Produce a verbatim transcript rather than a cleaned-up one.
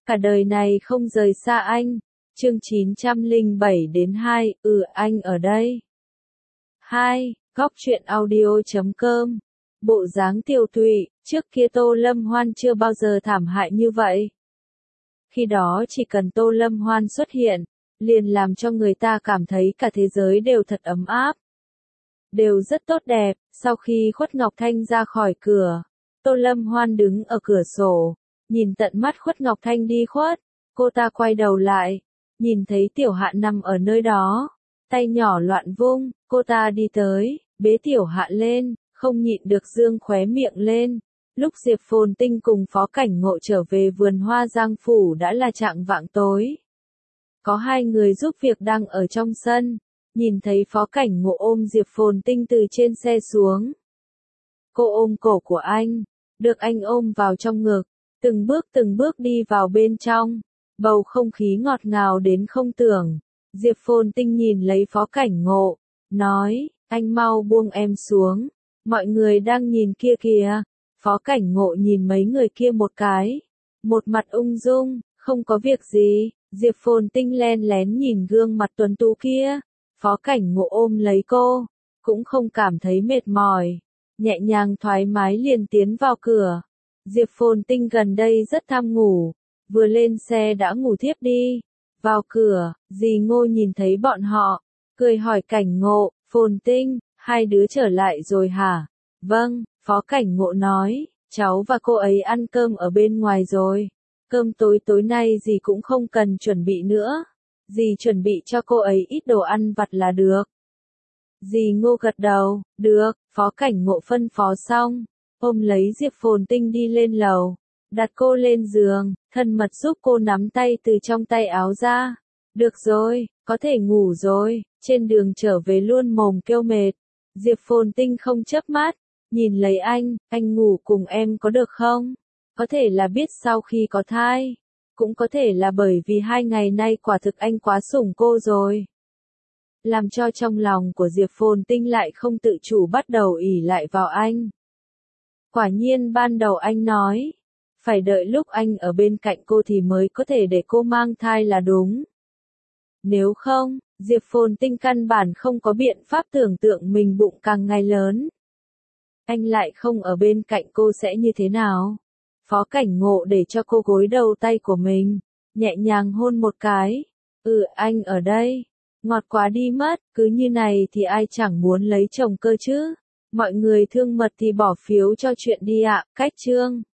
Cả đời này không rời xa anh. Chương chín trăm lẻ bảy đến hai, ừ anh ở đây. hai. Góc truyện audio chấm com. Bộ dáng tiều tụy, trước kia Tô Lâm Hoan chưa bao giờ thảm hại như vậy. Khi đó chỉ cần Tô Lâm Hoan xuất hiện, liền làm cho người ta cảm thấy cả thế giới đều thật ấm áp. Đều rất tốt đẹp. Sau khi Khuất Ngọc Thanh ra khỏi cửa, Tô Lâm Hoan đứng ở cửa sổ, nhìn tận mắt Khuất Ngọc Thanh đi khuất. Cô ta quay đầu lại, nhìn thấy Tiểu Hạ nằm ở nơi đó, tay nhỏ loạn vung, cô ta đi tới, bế Tiểu Hạ lên, không nhịn được dương khóe miệng lên. Lúc Diệp Phồn Tinh cùng Phó Cảnh Ngộ trở về vườn hoa Giang Phủ đã là chạng vạng tối. Có hai người giúp việc đang ở trong sân, nhìn thấy Phó Cảnh Ngộ ôm Diệp Phồn Tinh từ trên xe xuống. Cô ôm cổ của anh, được anh ôm vào trong ngực, từng bước từng bước đi vào bên trong, bầu không khí ngọt ngào đến không tưởng. Diệp Phồn Tinh nhìn lấy Phó Cảnh Ngộ, nói, anh mau buông em xuống, mọi người đang nhìn kia kìa. Phó Cảnh Ngộ nhìn mấy người kia một cái, một mặt ung dung, không có việc gì. Diệp Phồn Tinh len lén nhìn gương mặt tuấn tú kia, Phó Cảnh Ngộ ôm lấy cô, cũng không cảm thấy mệt mỏi, nhẹ nhàng thoải mái liền tiến vào cửa. Diệp Phồn Tinh gần đây rất tham ngủ, vừa lên xe đã ngủ thiếp đi. Vào cửa, dì Ngô nhìn thấy bọn họ, cười hỏi Cảnh Ngộ, Phồn Tinh, hai đứa trở lại rồi hả? Vâng, Phó Cảnh Ngộ nói, cháu và cô ấy ăn cơm ở bên ngoài rồi. Cơm tối tối nay dì cũng không cần chuẩn bị nữa. Dì chuẩn bị cho cô ấy ít đồ ăn vặt là được. Dì Ngô gật đầu, được. Phó Cảnh Ngộ phân phó xong, ôm lấy Diệp Phồn Tinh đi lên lầu, đặt cô lên giường, thân mật giúp cô nắm tay từ trong tay áo ra. Được rồi, có thể ngủ rồi. Trên đường trở về luôn mồm kêu mệt. Diệp Phồn Tinh không chớp mắt, nhìn lấy anh, anh ngủ cùng em có được không? Có thể là biết sau khi có thai, cũng có thể là bởi vì hai ngày nay quả thực anh quá sủng cô rồi. Làm cho trong lòng của Diệp Phồn Tinh lại không tự chủ bắt đầu ỷ lại vào anh. Quả nhiên ban đầu anh nói, phải đợi lúc anh ở bên cạnh cô thì mới có thể để cô mang thai là đúng. Nếu không, Diệp Phồn Tinh căn bản không có biện pháp tưởng tượng mình bụng càng ngày lớn. Anh lại không ở bên cạnh cô sẽ như thế nào? Phó Cảnh Ngộ để cho cô gối đầu tay của mình, nhẹ nhàng hôn một cái. Ừ anh ở đây, ngọt quá đi mất, cứ như này thì ai chẳng muốn lấy chồng cơ chứ. Mọi người thương mật thì bỏ phiếu cho chuyện đi ạ, cách chương.